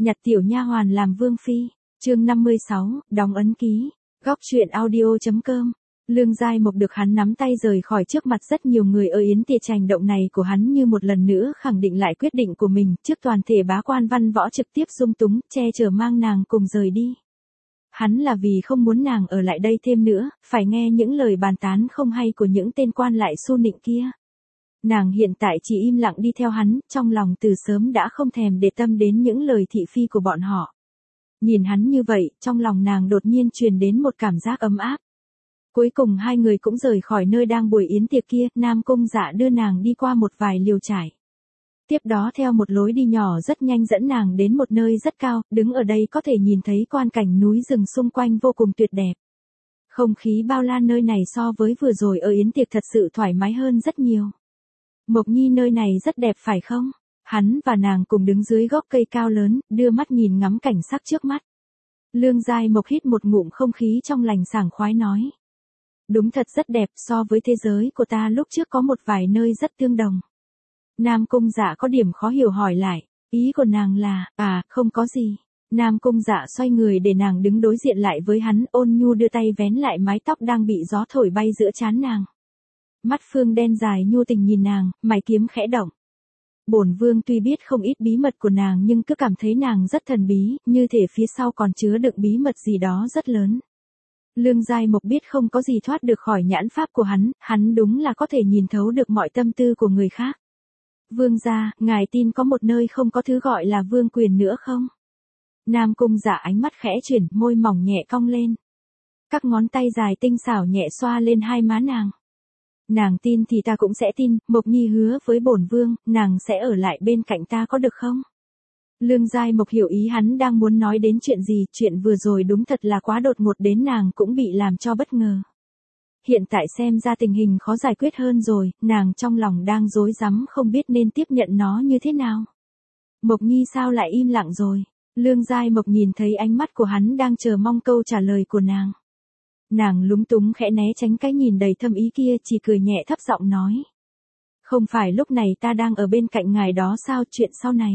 Nhặt tiểu nha hoàn làm vương phi. Chương 56, đóng ấn ký. Góc truyện audio.com. Lương Giai Mộc được hắn nắm tay rời khỏi trước mặt rất nhiều người ở yến tiệc hành động này của hắn như một lần nữa khẳng định lại quyết định của mình, trước toàn thể bá quan văn võ trực tiếp dung túng, che chở mang nàng cùng rời đi. Hắn là vì không muốn nàng ở lại đây thêm nữa, phải nghe những lời bàn tán không hay của những tên quan lại xu nịnh kia. Nàng hiện tại chỉ im lặng đi theo hắn, trong lòng từ sớm đã không thèm để tâm đến những lời thị phi của bọn họ. Nhìn hắn như vậy, trong lòng nàng đột nhiên truyền đến một cảm giác ấm áp. Cuối cùng hai người cũng rời khỏi nơi đang buổi yến tiệc kia, Nam Cung Dạ đưa nàng đi qua một vài liều trải. Tiếp đó theo một lối đi nhỏ rất nhanh dẫn nàng đến một nơi rất cao, đứng ở đây có thể nhìn thấy quang cảnh núi rừng xung quanh vô cùng tuyệt đẹp. Không khí bao la nơi này so với vừa rồi ở yến tiệc thật sự thoải mái hơn rất nhiều. Mộc Nhi, nơi này rất đẹp phải không? Hắn và nàng cùng đứng dưới gốc cây cao lớn, đưa mắt nhìn ngắm cảnh sắc trước mắt. Lương Giai Mộc hít một ngụm không khí trong lành sảng khoái nói. Đúng thật rất đẹp, so với thế giới của ta lúc trước có một vài nơi rất tương đồng. Nam Cung Dạ có điểm khó hiểu hỏi lại, ý của nàng là, không có gì. Nam Cung Dạ xoay người để nàng đứng đối diện lại với hắn, ôn nhu đưa tay vén lại mái tóc đang bị gió thổi bay giữa trán nàng. Mắt phương đen dài nhu tình nhìn nàng, mày kiếm khẽ động. Bổn vương tuy biết không ít bí mật của nàng nhưng cứ cảm thấy nàng rất thần bí, như thể phía sau còn chứa đựng bí mật gì đó rất lớn. Lương Giai Mộc biết không có gì thoát được khỏi nhãn pháp của hắn đúng là có thể nhìn thấu được mọi tâm tư của người khác. Vương gia, ngài tin có một nơi không có thứ gọi là vương quyền nữa không? Nam Cung Dạ ánh mắt khẽ chuyển, môi mỏng nhẹ cong lên. Các ngón tay dài tinh xảo nhẹ xoa lên hai má nàng. Nàng tin thì ta cũng sẽ tin, Mộc Nhi hứa với bổn vương, nàng sẽ ở lại bên cạnh ta có được không? Lương Giai Mộc hiểu ý hắn đang muốn nói đến chuyện gì, chuyện vừa rồi đúng thật là quá đột ngột đến nàng cũng bị làm cho bất ngờ. Hiện tại xem ra tình hình khó giải quyết hơn rồi, nàng trong lòng đang rối rắm không biết nên tiếp nhận nó như thế nào. Mộc Nhi sao lại im lặng rồi? Lương Giai Mộc nhìn thấy ánh mắt của hắn đang chờ mong câu trả lời của nàng. Nàng lúng túng khẽ né tránh cái nhìn đầy thâm ý kia, chỉ cười nhẹ thấp giọng nói. Không phải lúc này ta đang ở bên cạnh ngài đó sao, chuyện sau này.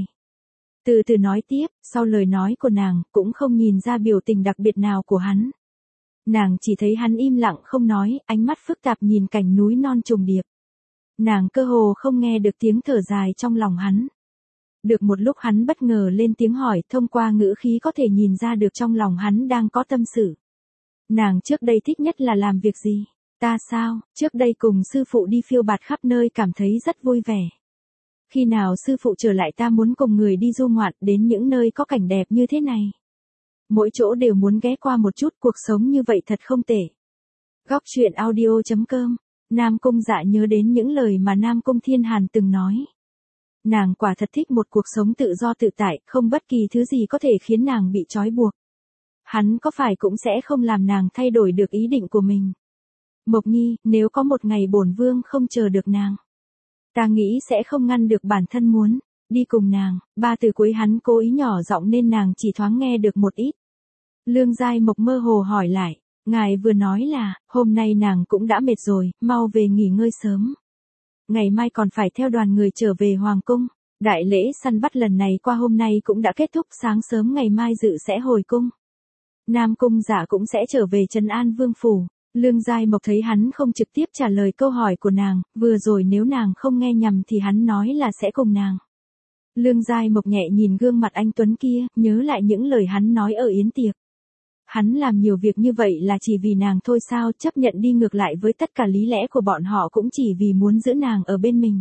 Từ từ nói tiếp, sau lời nói của nàng, cũng không nhìn ra biểu tình đặc biệt nào của hắn. Nàng chỉ thấy hắn im lặng không nói, ánh mắt phức tạp nhìn cảnh núi non trùng điệp. Nàng cơ hồ không nghe được tiếng thở dài trong lòng hắn. Được một lúc hắn bất ngờ lên tiếng hỏi, thông qua ngữ khí có thể nhìn ra được trong lòng hắn đang có tâm sự. Nàng trước đây thích nhất là làm việc gì? Ta sao, trước đây cùng sư phụ đi phiêu bạt khắp nơi cảm thấy rất vui vẻ. Khi nào sư phụ trở lại ta muốn cùng người đi du ngoạn đến những nơi có cảnh đẹp như thế này. Mỗi chỗ đều muốn ghé qua một chút, cuộc sống như vậy thật không tệ. Góc truyện audio.com. Nam Cung Dạ nhớ đến những lời mà Nam Cung Thiên Hàn từng nói. Nàng quả thật thích một cuộc sống tự do tự tại, không bất kỳ thứ gì có thể khiến nàng bị trói buộc. Hắn có phải cũng sẽ không làm nàng thay đổi được ý định của mình. Mộc Nhi, nếu có một ngày bổn vương không chờ được nàng, ta nghĩ sẽ không ngăn được bản thân muốn đi cùng nàng. Ba từ cuối hắn cố ý nhỏ giọng nên nàng chỉ thoáng nghe được một ít. Lương Giai Mộc mơ hồ hỏi lại, ngài vừa nói là, hôm nay nàng cũng đã mệt rồi, mau về nghỉ ngơi sớm. Ngày mai còn phải theo đoàn người trở về Hoàng Cung. Đại lễ săn bắt lần này qua hôm nay cũng đã kết thúc, sáng sớm ngày mai dự sẽ hồi cung. Nam Cung Dạ cũng sẽ trở về Trấn An Vương Phủ. Lương Giai Mộc thấy hắn không trực tiếp trả lời câu hỏi của nàng, vừa rồi nếu nàng không nghe nhầm thì hắn nói là sẽ cùng nàng. Lương Giai Mộc nhẹ nhìn gương mặt anh Tuấn kia, nhớ lại những lời hắn nói ở yến tiệc. Hắn làm nhiều việc như vậy là chỉ vì nàng thôi sao, chấp nhận đi ngược lại với tất cả lý lẽ của bọn họ cũng chỉ vì muốn giữ nàng ở bên mình.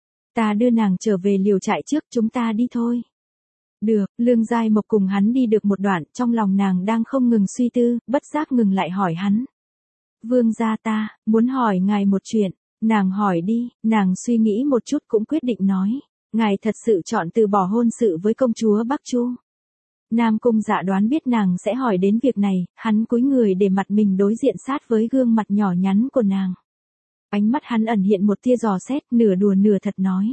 Ta đưa nàng trở về liều trại trước, chúng ta đi thôi. Được, Lương Giai Mộc cùng hắn đi được một đoạn, trong lòng nàng đang không ngừng suy tư, bất giác ngừng lại hỏi hắn. Vương gia, ta muốn hỏi ngài một chuyện. Nàng hỏi đi. Nàng suy nghĩ một chút cũng quyết định nói. Ngài thật sự chọn từ bỏ hôn sự với công chúa Bắc Chu. Nam Cung Dạ đoán biết nàng sẽ hỏi đến việc này, hắn cúi người để mặt mình đối diện sát với gương mặt nhỏ nhắn của nàng. Ánh mắt hắn ẩn hiện một tia dò xét, nửa đùa nửa thật nói.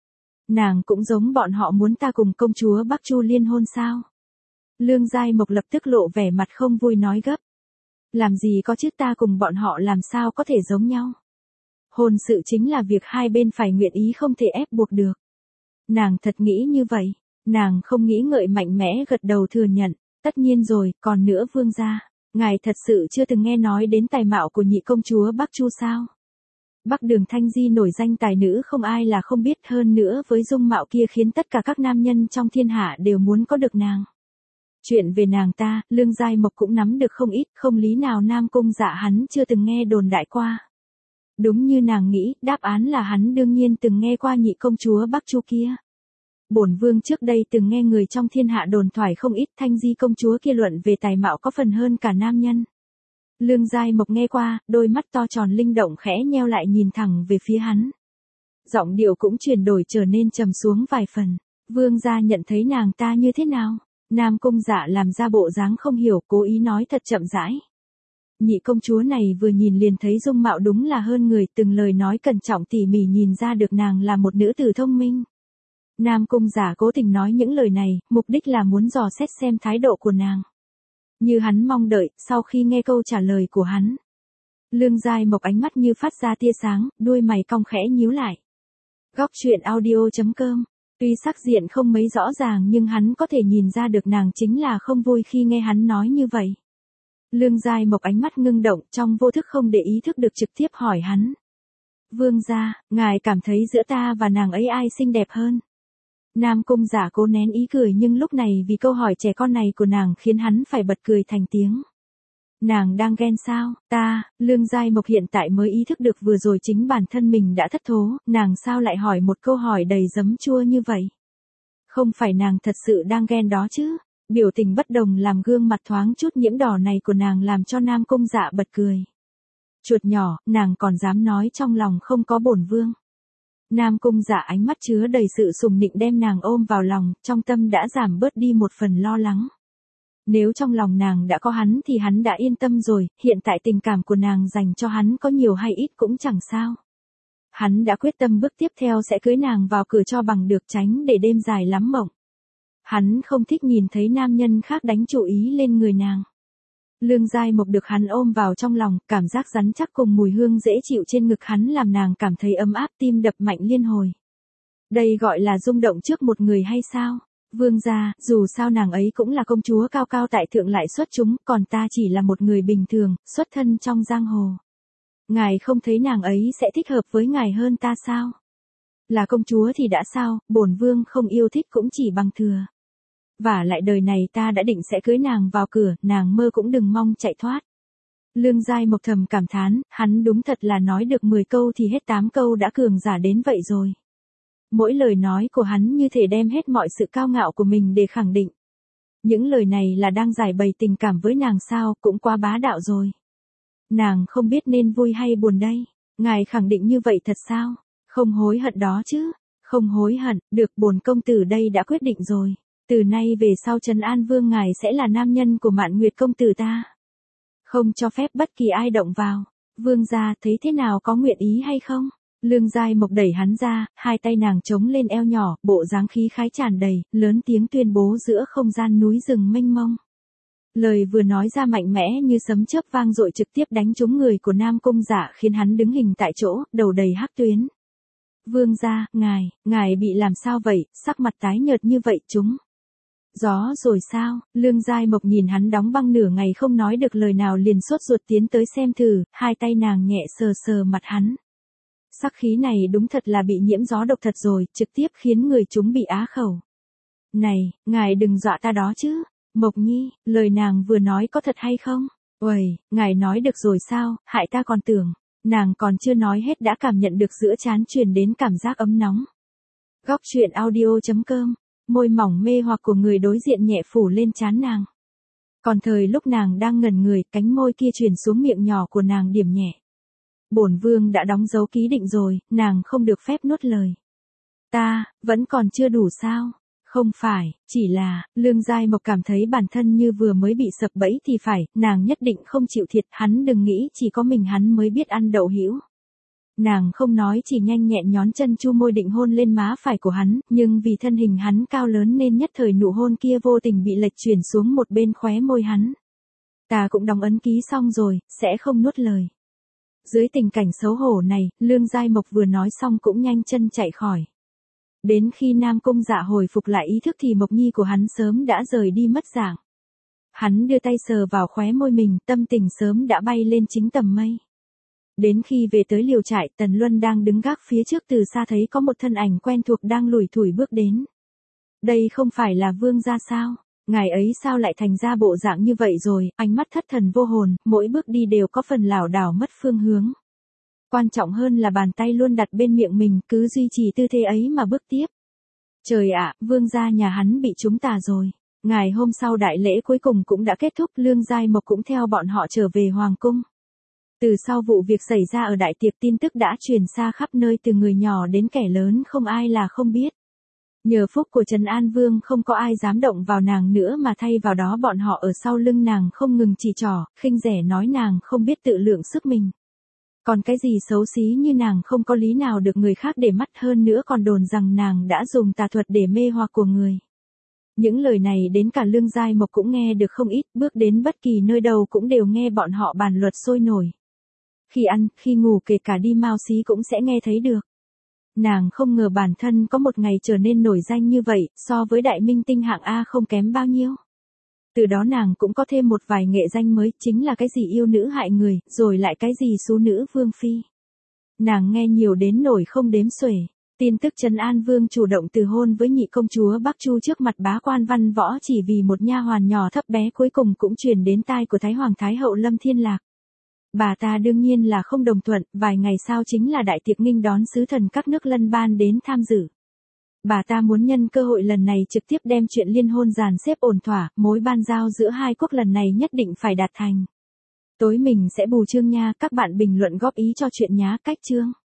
Nàng cũng giống bọn họ muốn ta cùng công chúa Bắc Chu liên hôn sao? Lương Giai Mộc lập tức lộ vẻ mặt không vui nói gấp. Làm gì có chứ, ta cùng bọn họ làm sao có thể giống nhau? Hôn sự chính là việc hai bên phải nguyện ý, không thể ép buộc được. Nàng thật nghĩ như vậy. Nàng không nghĩ ngợi mạnh mẽ gật đầu thừa nhận, tất nhiên rồi, còn nữa vương gia, ngài thật sự chưa từng nghe nói đến tài mạo của nhị công chúa Bắc Chu sao? Bắc Đường Thanh Di nổi danh tài nữ không ai là không biết, hơn nữa với dung mạo kia khiến tất cả các nam nhân trong thiên hạ đều muốn có được nàng. Chuyện về nàng ta, Lương Giai Mộc cũng nắm được không ít, không lý nào Nam Cung Dạ hắn chưa từng nghe đồn đại qua. Đúng như nàng nghĩ, đáp án là hắn đương nhiên từng nghe qua nhị công chúa Bắc Chu kia. Bổn vương trước đây từng nghe người trong thiên hạ đồn thoại không ít, Thanh Di công chúa kia luận về tài mạo có phần hơn cả nam nhân. Lương Giai Mộc nghe qua, đôi mắt to tròn linh động khẽ nheo lại nhìn thẳng về phía hắn. Giọng điệu cũng chuyển đổi trở nên trầm xuống vài phần. Vương gia nhận thấy nàng ta như thế nào? Nam Cung Dạ làm ra bộ dáng không hiểu, cố ý nói thật chậm rãi. Nhị công chúa này vừa nhìn liền thấy dung mạo đúng là hơn người, từng lời nói cẩn trọng tỉ mỉ nhìn ra được nàng là một nữ tử thông minh. Nam Cung Dạ cố tình nói những lời này, mục đích là muốn dò xét xem thái độ của nàng. Như hắn mong đợi, sau khi nghe câu trả lời của hắn, Lương Giai Mộc ánh mắt như phát ra tia sáng, đuôi mày cong khẽ nhíu lại. Góc truyện audio.com. Tuy sắc diện không mấy rõ ràng nhưng hắn có thể nhìn ra được nàng chính là không vui khi nghe hắn nói như vậy. Lương Giai Mộc ánh mắt ngưng động, trong vô thức không để ý thức được trực tiếp hỏi hắn. Vương gia, ngài cảm thấy giữa ta và nàng ấy ai xinh đẹp hơn? Nam Cung Dạ cố nén ý cười nhưng lúc này vì câu hỏi trẻ con này của nàng khiến hắn phải bật cười thành tiếng. Nàng đang ghen sao? Lương Giai Mộc hiện tại mới ý thức được vừa rồi chính bản thân mình đã thất thố, nàng sao lại hỏi một câu hỏi đầy giấm chua như vậy? Không phải nàng thật sự đang ghen đó chứ? Biểu tình bất đồng làm gương mặt thoáng chút nhiễm đỏ này của nàng làm cho Nam Cung Dạ bật cười. Chuột nhỏ, nàng còn dám nói trong lòng không có bổn vương. Nam Cung Dạ ánh mắt chứa đầy sự sùng nịnh đem nàng ôm vào lòng, trong tâm đã giảm bớt đi một phần lo lắng. Nếu trong lòng nàng đã có hắn thì hắn đã yên tâm rồi, hiện tại tình cảm của nàng dành cho hắn có nhiều hay ít cũng chẳng sao. Hắn đã quyết tâm bước tiếp theo sẽ cưới nàng vào cửa cho bằng được, tránh để đêm dài lắm mộng. Hắn không thích nhìn thấy nam nhân khác đánh chú ý lên người nàng. Lương Giai Mộc được hắn ôm vào trong lòng, cảm giác rắn chắc cùng mùi hương dễ chịu trên ngực hắn làm nàng cảm thấy ấm áp, tim đập mạnh liên hồi. Đây gọi là rung động trước một người hay sao? Vương gia, dù sao nàng ấy cũng là công chúa cao cao tại thượng lại xuất chúng, còn ta chỉ là một người bình thường, xuất thân trong giang hồ. Ngài không thấy nàng ấy sẽ thích hợp với ngài hơn ta sao? Là công chúa thì đã sao, bổn vương không yêu thích cũng chỉ bằng thừa. Vả lại đời này ta đã định sẽ cưới nàng vào cửa, nàng mơ cũng đừng mong chạy thoát. Lương Giai Mộc thầm cảm thán, hắn đúng thật là nói được 10 câu thì hết 8 câu đã cường giả đến vậy rồi. Mỗi lời nói của hắn như thể đem hết mọi sự cao ngạo của mình để khẳng định. Những lời này là đang giải bày tình cảm với nàng sao, cũng quá bá đạo rồi. Nàng không biết nên vui hay buồn đây. Ngài khẳng định như vậy thật sao? Không hối hận đó chứ? Không hối hận, được, bổn công tử đây đã quyết định rồi. Từ nay về sau Trấn An Vương ngài sẽ là nam nhân của Mạn Nguyệt công tử ta. Không cho phép bất kỳ ai động vào. Vương gia thấy thế nào, có nguyện ý hay không? Lương Giai Mộc đẩy hắn ra, hai tay nàng chống lên eo nhỏ, bộ dáng khí khái tràn đầy, lớn tiếng tuyên bố giữa không gian núi rừng mênh mông. Lời vừa nói ra mạnh mẽ như sấm chớp vang dội trực tiếp đánh trúng người của Nam Cung Dạ khiến hắn đứng hình tại chỗ, đầu đầy hắc tuyến. Vương gia, ngài bị làm sao vậy, sắc mặt tái nhợt như vậy chúng. Gió rồi sao? Lương Giai Mộc nhìn hắn đóng băng nửa ngày không nói được lời nào liền sốt ruột tiến tới xem thử, hai tay nàng nhẹ sờ sờ mặt hắn. Sắc khí này đúng thật là bị nhiễm gió độc thật rồi, trực tiếp khiến người chúng bị á khẩu. Này, ngài đừng dọa ta đó chứ. Mộc Nhi, lời nàng vừa nói có thật hay không? Uầy, ngài nói được rồi sao, hại ta còn tưởng. Nàng còn chưa nói hết đã cảm nhận được giữa trán truyền đến cảm giác ấm nóng. Góc truyện audio.com. Môi mỏng mê hoặc của người đối diện nhẹ phủ lên trán nàng. Còn thời lúc nàng đang ngẩn người, cánh môi kia truyền xuống miệng nhỏ của nàng điểm nhẹ. Bổn vương đã đóng dấu ký định rồi, nàng không được phép nuốt lời. Ta, vẫn còn chưa đủ sao? Không phải, chỉ là, Lương Giai Mộc cảm thấy bản thân như vừa mới bị sập bẫy thì phải, nàng nhất định không chịu thiệt, hắn đừng nghĩ chỉ có mình hắn mới biết ăn đậu hữu. Nàng không nói chỉ nhanh nhẹn nhón chân chu môi định hôn lên má phải của hắn, nhưng vì thân hình hắn cao lớn nên nhất thời nụ hôn kia vô tình bị lệch chuyển xuống một bên khóe môi hắn. Ta cũng đóng ấn ký xong rồi, sẽ không nuốt lời. Dưới tình cảnh xấu hổ này, Lương Giai Mộc vừa nói xong cũng nhanh chân chạy khỏi. Đến khi Nam Cung Dạ hồi phục lại ý thức thì Mộc Nhi của hắn sớm đã rời đi mất dạng. Hắn đưa tay sờ vào khóe môi mình, tâm tình sớm đã bay lên chính tầm mây. Đến khi về tới liều trại, Tần Luân đang đứng gác phía trước, từ xa thấy có một thân ảnh quen thuộc đang lủi thủi bước đến. Đây không phải là Vương gia sao? Ngài ấy sao lại thành ra bộ dạng như vậy rồi? Ánh mắt thất thần vô hồn, mỗi bước đi đều có phần lảo đảo mất phương hướng. Quan trọng hơn là bàn tay luôn đặt bên miệng mình, cứ duy trì tư thế ấy mà bước tiếp. Trời ạ, Vương gia nhà hắn bị trúng tà rồi. Ngày hôm sau đại lễ cuối cùng cũng đã kết thúc, Lương Giai Mộc cũng theo bọn họ trở về Hoàng cung. Từ sau vụ việc xảy ra ở đại tiệc, tin tức đã truyền xa khắp nơi, từ người nhỏ đến kẻ lớn không ai là không biết. Nhờ phúc của Trấn An Vương không có ai dám động vào nàng nữa, mà thay vào đó bọn họ ở sau lưng nàng không ngừng chỉ trỏ, khinh rẻ nói nàng không biết tự lượng sức mình. Còn cái gì xấu xí như nàng không có lý nào được người khác để mắt, hơn nữa còn đồn rằng nàng đã dùng tà thuật để mê hoặc của người. Những lời này đến cả Lương Giai Mộc cũng nghe được không ít, bước đến bất kỳ nơi đâu cũng đều nghe bọn họ bàn luật sôi nổi. Khi ăn, khi ngủ, kể cả đi Mao Xí cũng sẽ nghe thấy được. Nàng không ngờ bản thân có một ngày trở nên nổi danh như vậy, so với đại minh tinh hạng A không kém bao nhiêu. Từ đó nàng cũng có thêm một vài nghệ danh mới, chính là cái gì yêu nữ hại người, rồi lại cái gì xú nữ vương phi. Nàng nghe nhiều đến nổi không đếm xuể. Tin tức Trấn An Vương chủ động từ hôn với nhị công chúa Bắc Chu trước mặt bá quan văn võ chỉ vì một nha hoàn nhỏ thấp bé cuối cùng cũng truyền đến tai của Thái Hoàng Thái Hậu Lâm Thiên Lạc. Bà ta đương nhiên là không đồng thuận, vài ngày sau chính là đại tiệc nghinh đón sứ thần các nước lân ban đến tham dự. Bà ta muốn nhân cơ hội lần này trực tiếp đem chuyện liên hôn dàn xếp ổn thỏa, mối ban giao giữa hai quốc lần này nhất định phải đạt thành. Tối mình sẽ bù chương nha, các bạn bình luận góp ý cho chuyện nhá, cách chương.